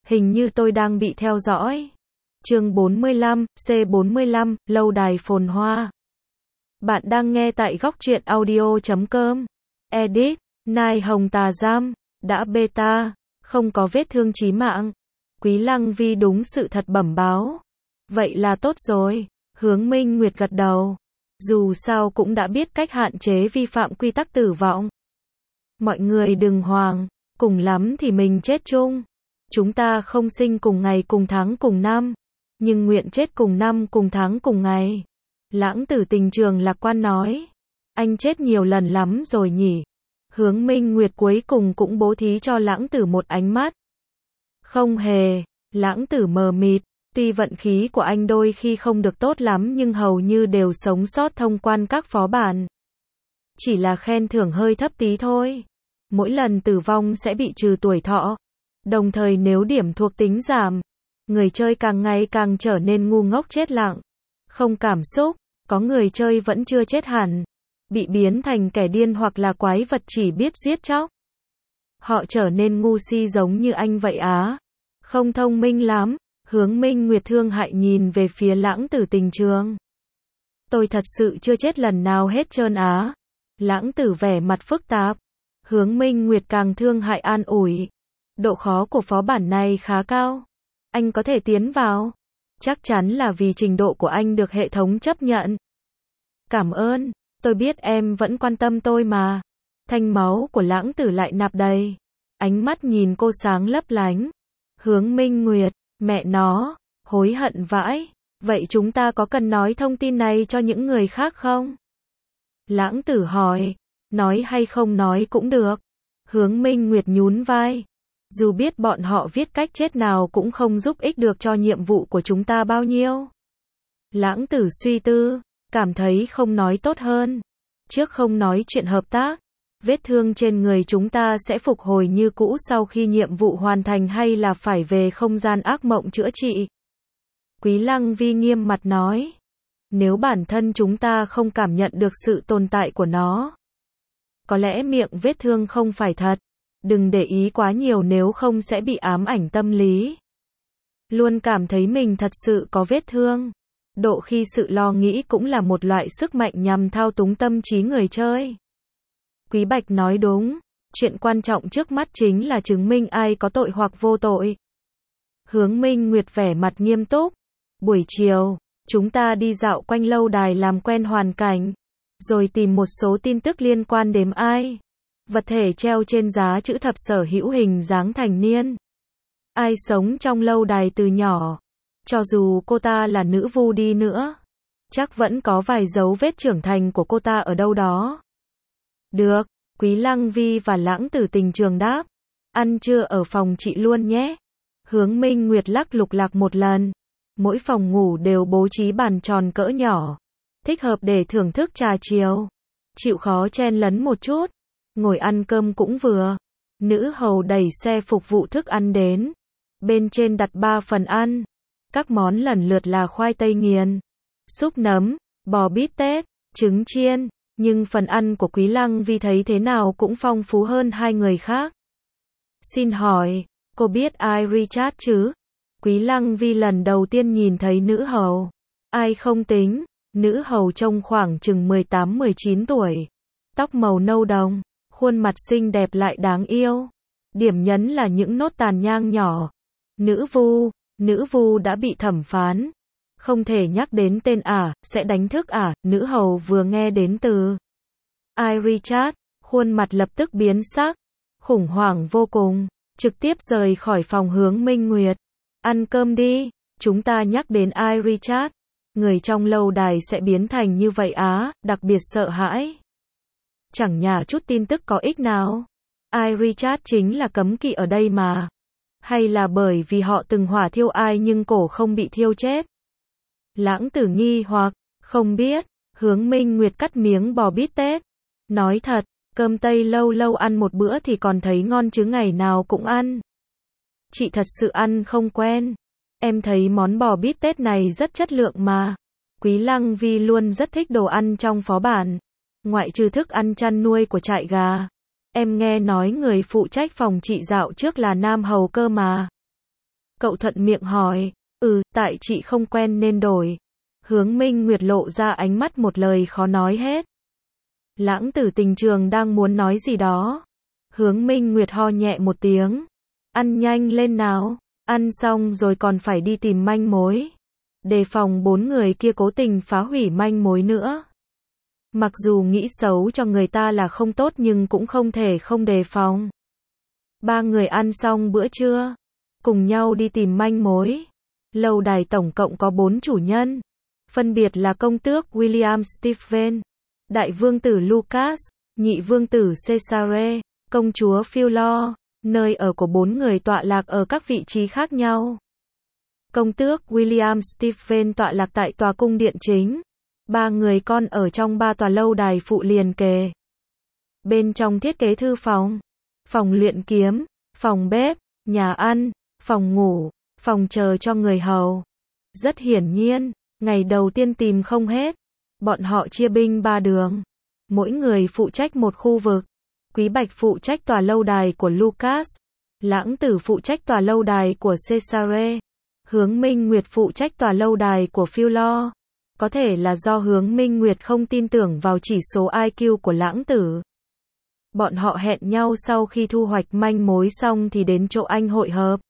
Hình như tôi đang bị theo dõi. Chương 45, C45, lâu đài phồn hoa. Bạn đang nghe tại góc truyện audio.com. Edit, Nai Hồng Tà Giam, đã beta, không có vết thương chí mạng. Quý Lăng Vi đúng sự thật bẩm báo. Vậy là tốt rồi, Hướng Minh Nguyệt gật đầu. Dù sao cũng đã biết cách hạn chế vi phạm quy tắc tử vong. Mọi người đừng hoảng, cùng lắm thì mình chết chung. Chúng ta không sinh cùng ngày cùng tháng cùng năm, nhưng nguyện chết cùng năm cùng tháng cùng ngày. Lãng Tử Tình Trường lạc quan nói. Anh chết nhiều lần lắm rồi nhỉ. Hướng Minh Nguyệt cuối cùng cũng bố thí cho Lãng Tử một ánh mắt. Không hề, Lãng Tử mờ mịt. Tuy vận khí của anh đôi khi không được tốt lắm nhưng hầu như đều sống sót thông quan các phó bản. Chỉ là khen thưởng hơi thấp tí thôi. Mỗi lần tử vong sẽ bị trừ tuổi thọ. Đồng thời nếu điểm thuộc tính giảm, người chơi càng ngày càng trở nên ngu ngốc chết lặng. Không cảm xúc, có người chơi vẫn chưa chết hẳn. Bị biến thành kẻ điên hoặc là quái vật chỉ biết giết chóc. Họ trở nên ngu si giống như anh vậy á. Không thông minh lắm. Hướng Minh Nguyệt thương hại nhìn về phía Lãng Tử Tình Trường. Tôi thật sự chưa chết lần nào hết trơn á. Lãng Tử vẻ mặt phức tạp. Hướng Minh Nguyệt càng thương hại an ủi. Độ khó của phó bản này khá cao. Anh có thể tiến vào. Chắc chắn là vì trình độ của anh được hệ thống chấp nhận. Cảm ơn, tôi biết em vẫn quan tâm tôi mà. Thanh máu của Lãng Tử lại nạp đầy. Ánh mắt nhìn cô sáng lấp lánh. Hướng Minh Nguyệt, mẹ nó, hối hận vãi. Vậy chúng ta có cần nói thông tin này cho những người khác không? Lãng Tử hỏi. Nói hay không nói cũng được. Hướng Minh Nguyệt nhún vai. Dù biết bọn họ viết cách chết nào cũng không giúp ích được cho nhiệm vụ của chúng ta bao nhiêu. Lãng Tử suy tư, cảm thấy không nói tốt hơn. Trước không nói chuyện hợp tác, vết thương trên người chúng ta sẽ phục hồi như cũ sau khi nhiệm vụ hoàn thành hay là phải về không gian ác mộng chữa trị? Quý Lăng Vi nghiêm mặt nói. Nếu bản thân chúng ta không cảm nhận được sự tồn tại của nó, có lẽ miệng vết thương không phải thật. Đừng để ý quá nhiều nếu không sẽ bị ám ảnh tâm lý. Luôn cảm thấy mình thật sự có vết thương. Độ khi sự lo nghĩ cũng là một loại sức mạnh nhằm thao túng tâm trí người chơi. Quý Bạch nói đúng. Chuyện quan trọng trước mắt chính là chứng minh ai có tội hoặc vô tội. Hướng Minh Nguyệt vẻ mặt nghiêm túc. Buổi chiều, chúng ta đi dạo quanh lâu đài làm quen hoàn cảnh. Rồi tìm một số tin tức liên quan đến ai. Vật thể treo trên giá chữ thập sở hữu hình dáng thành niên. Ai sống trong lâu đài từ nhỏ. Cho dù cô ta là nữ vu đi nữa, chắc vẫn có vài dấu vết trưởng thành của cô ta ở đâu đó. Được, Quý Lăng Vi và Lãng Tử Tình Trường đáp. Ăn trưa ở phòng chị luôn nhé. Hướng Minh Nguyệt lắc lục lạc một lần. Mỗi phòng ngủ đều bố trí bàn tròn cỡ nhỏ. Thích hợp để thưởng thức trà chiều. Chịu khó chen lấn một chút. Ngồi ăn cơm cũng vừa. Nữ hầu đẩy xe phục vụ thức ăn đến. Bên trên đặt 3 phần ăn. Các món lần lượt là khoai tây nghiền, súp nấm, bò bít tết, trứng chiên. Nhưng phần ăn của Quý Lăng Vi thấy thế nào cũng phong phú hơn hai người khác. Xin hỏi, cô biết ai Richard chứ? Quý Lăng Vi lần đầu tiên nhìn thấy nữ hầu. Ai không tính, nữ hầu trông khoảng chừng 18-19 tuổi. Tóc màu nâu đồng. Khuôn mặt xinh đẹp lại đáng yêu. Điểm nhấn là những nốt tàn nhang nhỏ. Nữ vu đã bị thẩm phán. Không thể nhắc đến tên sẽ đánh thức nữ hầu vừa nghe đến từ Ai Richard, khuôn mặt lập tức biến sắc. Khủng hoảng vô cùng. Trực tiếp rời khỏi phòng Hướng Minh Nguyệt. Ăn cơm đi, chúng ta nhắc đến Ai Richard. Người trong lâu đài sẽ biến thành như vậy đặc biệt sợ hãi. Chẳng nhả chút tin tức có ích nào. Ai Richard chính là cấm kỵ ở đây mà. Hay là bởi vì họ từng hỏa thiêu ai nhưng cổ không bị thiêu chết? Lãng Tử nghi hoặc, không biết. Hướng Minh Nguyệt cắt miếng bò bít tết. Nói thật, cơm Tây lâu lâu ăn một bữa thì còn thấy ngon chứ ngày nào cũng ăn. Chị thật sự ăn không quen. Em thấy món bò bít tết này rất chất lượng mà. Quý Lăng Vi luôn rất thích đồ ăn trong phó bản. Ngoại trừ thức ăn chăn nuôi của trại gà. Em nghe nói người phụ trách phòng chị dạo trước là nam hầu cơ mà. Cậu thuận miệng hỏi, tại chị không quen nên đổi. Hướng Minh Nguyệt lộ ra ánh mắt một lời khó nói hết. Lãng Tử Tình Trường đang muốn nói gì đó. Hướng Minh Nguyệt ho nhẹ một tiếng. Ăn nhanh lên nào, ăn xong rồi còn phải đi tìm manh mối. Đề phòng 4 người kia cố tình phá hủy manh mối nữa. Mặc dù nghĩ xấu cho người ta là không tốt nhưng cũng không thể không đề phòng. 3 người ăn xong bữa trưa, cùng nhau đi tìm manh mối. Lâu đài tổng cộng có 4 chủ nhân, phân biệt là công tước William Stephen, đại vương tử Lucas, nhị vương tử Cesare, công chúa Philo. Nơi ở của 4 người tọa lạc ở các vị trí khác nhau. Công tước William Stephen tọa lạc tại tòa cung điện chính. 3 người con ở trong 3 tòa lâu đài phụ liền kề. Bên trong thiết kế thư phòng, phòng luyện kiếm, phòng bếp, nhà ăn, phòng ngủ, phòng chờ cho người hầu. Rất hiển nhiên, ngày đầu tiên tìm không hết. Bọn họ chia binh 3 đường. Mỗi người phụ trách một khu vực. Quý Bạch phụ trách tòa lâu đài của Lucas. Lãng Tử phụ trách tòa lâu đài của Cesare. Hướng Minh Nguyệt phụ trách tòa lâu đài của Philo. Có thể là do Hướng Minh Nguyệt không tin tưởng vào chỉ số IQ của Lãng Tử. Bọn họ hẹn nhau sau khi thu hoạch manh mối xong thì đến chỗ anh hội hợp.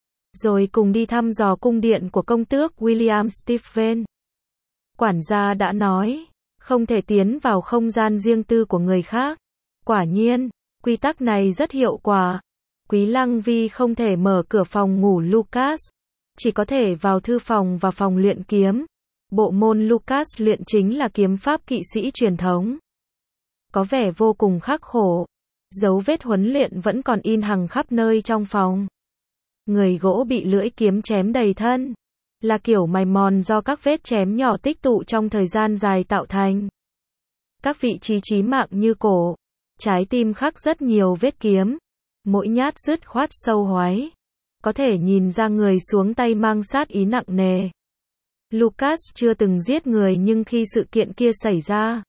Rồi cùng đi thăm dò cung điện của công tước William Stephen. Quản gia đã nói, không thể tiến vào không gian riêng tư của người khác. Quả nhiên, quy tắc này rất hiệu quả. Quý Lăng Vi không thể mở cửa phòng ngủ Lucas, chỉ có thể vào thư phòng và phòng luyện kiếm. Bộ môn Lucas luyện chính là kiếm pháp kỵ sĩ truyền thống. Có vẻ vô cùng khắc khổ. Dấu vết huấn luyện vẫn còn in hằng khắp nơi trong phòng. Người gỗ bị lưỡi kiếm chém đầy thân, là kiểu mài mòn do các vết chém nhỏ tích tụ trong thời gian dài tạo thành. Các vị trí chí mạng như cổ, trái tim khắc rất nhiều vết kiếm, mỗi nhát dứt khoát sâu hoáy. Có thể nhìn ra người xuống tay mang sát ý nặng nề. Lucas chưa từng giết người nhưng khi sự kiện kia xảy ra,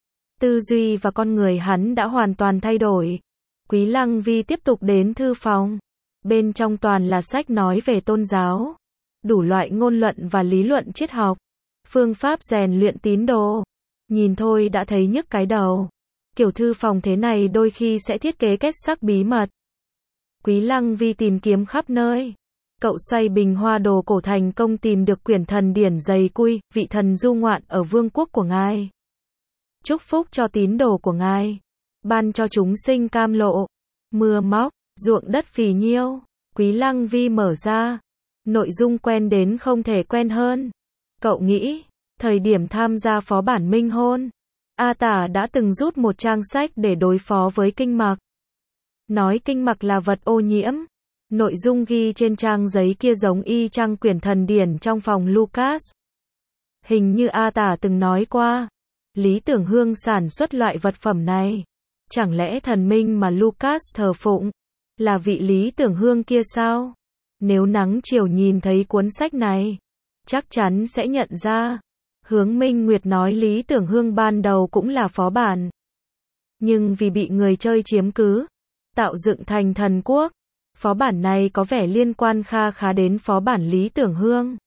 tư duy và con người hắn đã hoàn toàn thay đổi. Quý Lăng Vi tiếp tục đến thư phòng. Bên trong toàn là sách nói về tôn giáo, đủ loại ngôn luận và lý luận triết học, phương pháp rèn luyện tín đồ. Nhìn thôi đã thấy nhức cái đầu. Kiểu thư phòng thế này đôi khi sẽ thiết kế kết sắc bí mật. Quý Lăng Vi tìm kiếm khắp nơi. Cậu xoay bình hoa đồ cổ thành công tìm được quyển thần điển dày cui, vị thần du ngoạn ở vương quốc của ngài. Chúc phúc cho tín đồ của ngài. Ban cho chúng sinh cam lộ, mưa móc, ruộng đất phì nhiêu. Quý Lăng Vi mở ra. Nội dung quen đến không thể quen hơn. Cậu nghĩ, thời điểm tham gia phó bản minh hôn, A Tả đã từng rút một trang sách để đối phó với kinh mạc. Nói kinh mạc là vật ô nhiễm. Nội dung ghi trên trang giấy kia giống y chang quyển thần điển trong phòng Lucas. Hình như A Tả từng nói qua, Lý Tưởng Hương sản xuất loại vật phẩm này. Chẳng lẽ thần minh mà Lucas thờ phụng là vị Lý Tưởng Hương kia sao? Nếu nắng chiều nhìn thấy cuốn sách này, chắc chắn sẽ nhận ra. Hướng Minh Nguyệt nói Lý Tưởng Hương ban đầu cũng là phó bản, nhưng vì bị người chơi chiếm cứ, tạo dựng thành thần quốc. Phó bản này có vẻ liên quan kha khá đến phó bản Lý Tưởng Hương.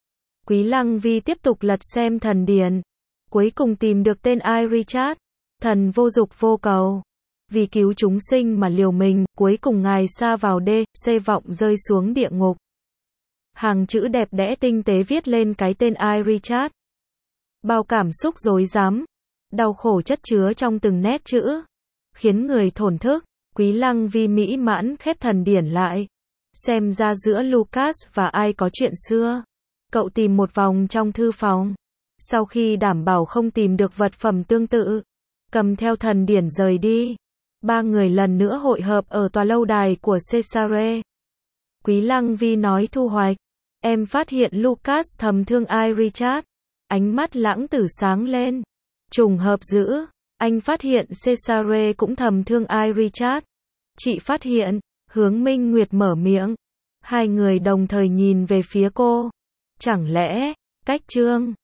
Quý Lăng Vi tiếp tục lật xem thần điển, cuối cùng tìm được tên Richard, thần vô dục vô cầu. Vì cứu chúng sinh mà liều mình, cuối cùng ngài sa vào C vọng rơi xuống địa ngục. Hàng chữ đẹp đẽ tinh tế viết lên cái tên Richard. Bao cảm xúc rối rắm, đau khổ chất chứa trong từng nét chữ, khiến người thổn thức. Quý Lăng Vi mỹ mãn khép thần điển lại. Xem ra giữa Lucas và ai có chuyện xưa. Cậu tìm một vòng trong thư phòng. Sau khi đảm bảo không tìm được vật phẩm tương tự, cầm theo thần điển rời đi. 3 người lần nữa hội hợp ở tòa lâu đài của Cesare. Quý Lăng Vi nói thu hoạch. Em phát hiện Lucas thầm thương Richard. Ánh mắt Lãng Tử sáng lên. Trùng hợp dữ. Anh phát hiện Cesare cũng thầm thương Richard. Chị phát hiện. Hướng Minh Nguyệt mở miệng. Hai người đồng thời nhìn về phía cô. Chẳng lẽ, cách chương